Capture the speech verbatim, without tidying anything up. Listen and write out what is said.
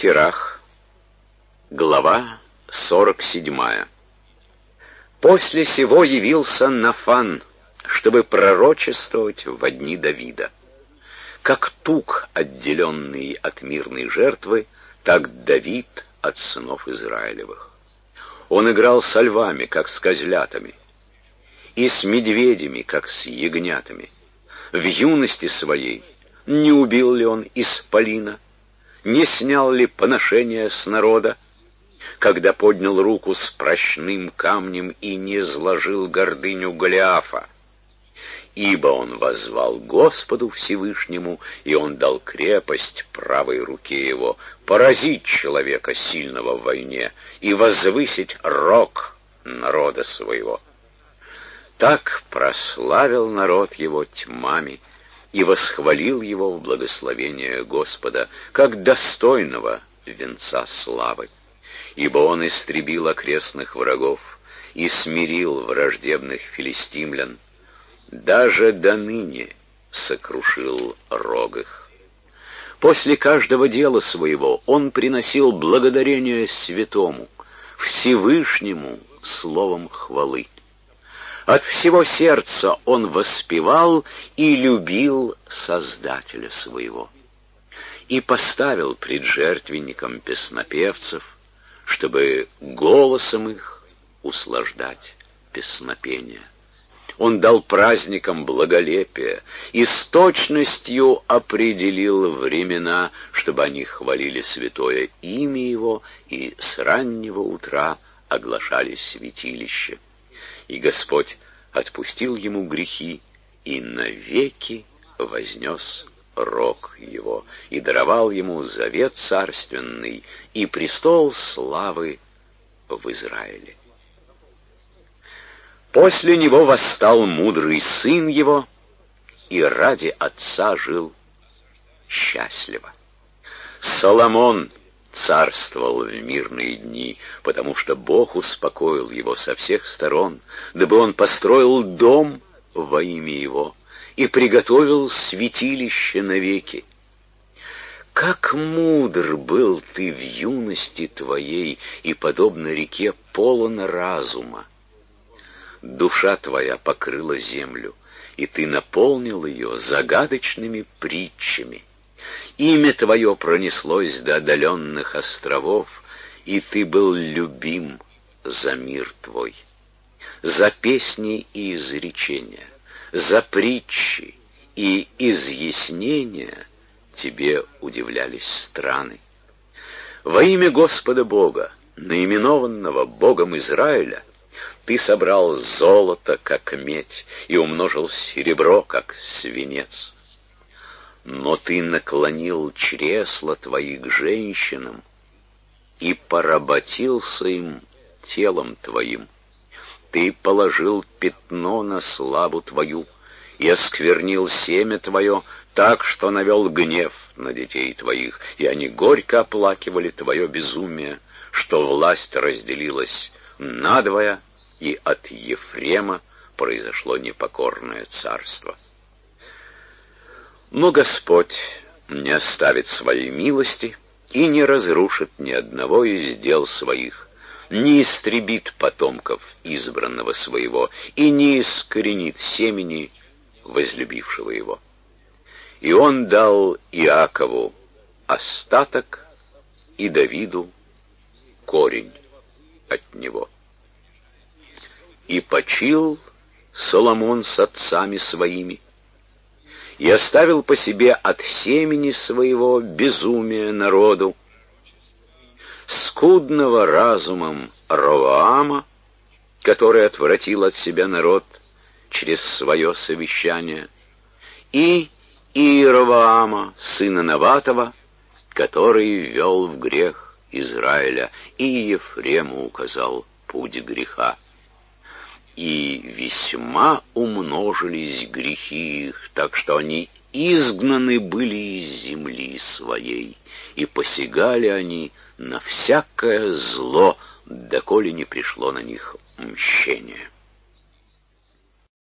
Сирах, глава сорок седьмая. После сего явился Нафан, чтобы пророчествовать во дни Давида. Как тук, отделенный от мирной жертвы, так Давид от сынов Израилевых. Он играл со львами, как с козлятами, и с медведями, как с ягнятами. В юности своей не убил ли он исполина, не снял ли поношения с народа, когда поднял руку с прочным камнем и не сложил гордыню Голиафа? Ибо он воззвал Господу Всевышнему, и он дал крепость правой руке его поразить человека сильного в войне и возвысить рог народа своего. Так прославил народ его тьмами и восхвалил его в благословение Господа, как достойного венца славы. Ибо он истребил окрестных врагов и смирил враждебных филистимлян, даже до ныне сокрушил рог их. После каждого дела своего он приносил благодарение святому, Всевышнему словом хвалы. От всего сердца он воспевал и любил Создателя своего. И поставил пред жертвенником песнопевцев, чтобы голосом их услаждать песнопение. Он дал праздникам благолепие и с точностью определил времена, чтобы они хвалили святое имя его и с раннего утра оглашали святилище. И Господь отпустил ему грехи и навеки вознес рог его, и даровал ему завет царственный и престол славы в Израиле. После него восстал мудрый сын его, и ради отца жил счастливо. Соломон царствовал в мирные дни, потому что Бог успокоил его со всех сторон, дабы он построил дом во имя его и приготовил святилище навеки. Как мудр был ты в юности твоей, и, подобно реке, полон разума. Душа твоя покрыла землю, и ты наполнил ее загадочными притчами. Имя твое пронеслось до отдаленных островов, и ты был любим за мир твой. За песни и изречения, за притчи и изъяснения тебе удивлялись страны. Во имя Господа Бога, наименованного Богом Израиля, ты собрал золото, как медь, и умножил серебро, как свинец. Но ты наклонил чресла твои к женщинам и поработился им телом твоим. Ты положил пятно на славу твою и осквернил семя твое так, что навел гнев на детей твоих, и они горько оплакивали твое безумие, что власть разделилась надвое, и от Ефрема произошло непокорное царство. Но Господь не оставит своей милости и не разрушит ни одного из дел своих, не истребит потомков избранного своего и не искоренит семени возлюбившего его. И он дал Иакову остаток и Давиду корень от него. И почил Соломон с отцами своими, и оставил по себе от семени своего безумия народу, скудного разумом Ровоама, который отвратил от себя народ через свое совещание, и Иеровоама, сына Наватова, который вел в грех Израиля, и Ефрему указал путь греха. И весьма умножились грехи их, так что они изгнаны были из земли своей, и посягали они на всякое зло, доколе не пришло на них мщение.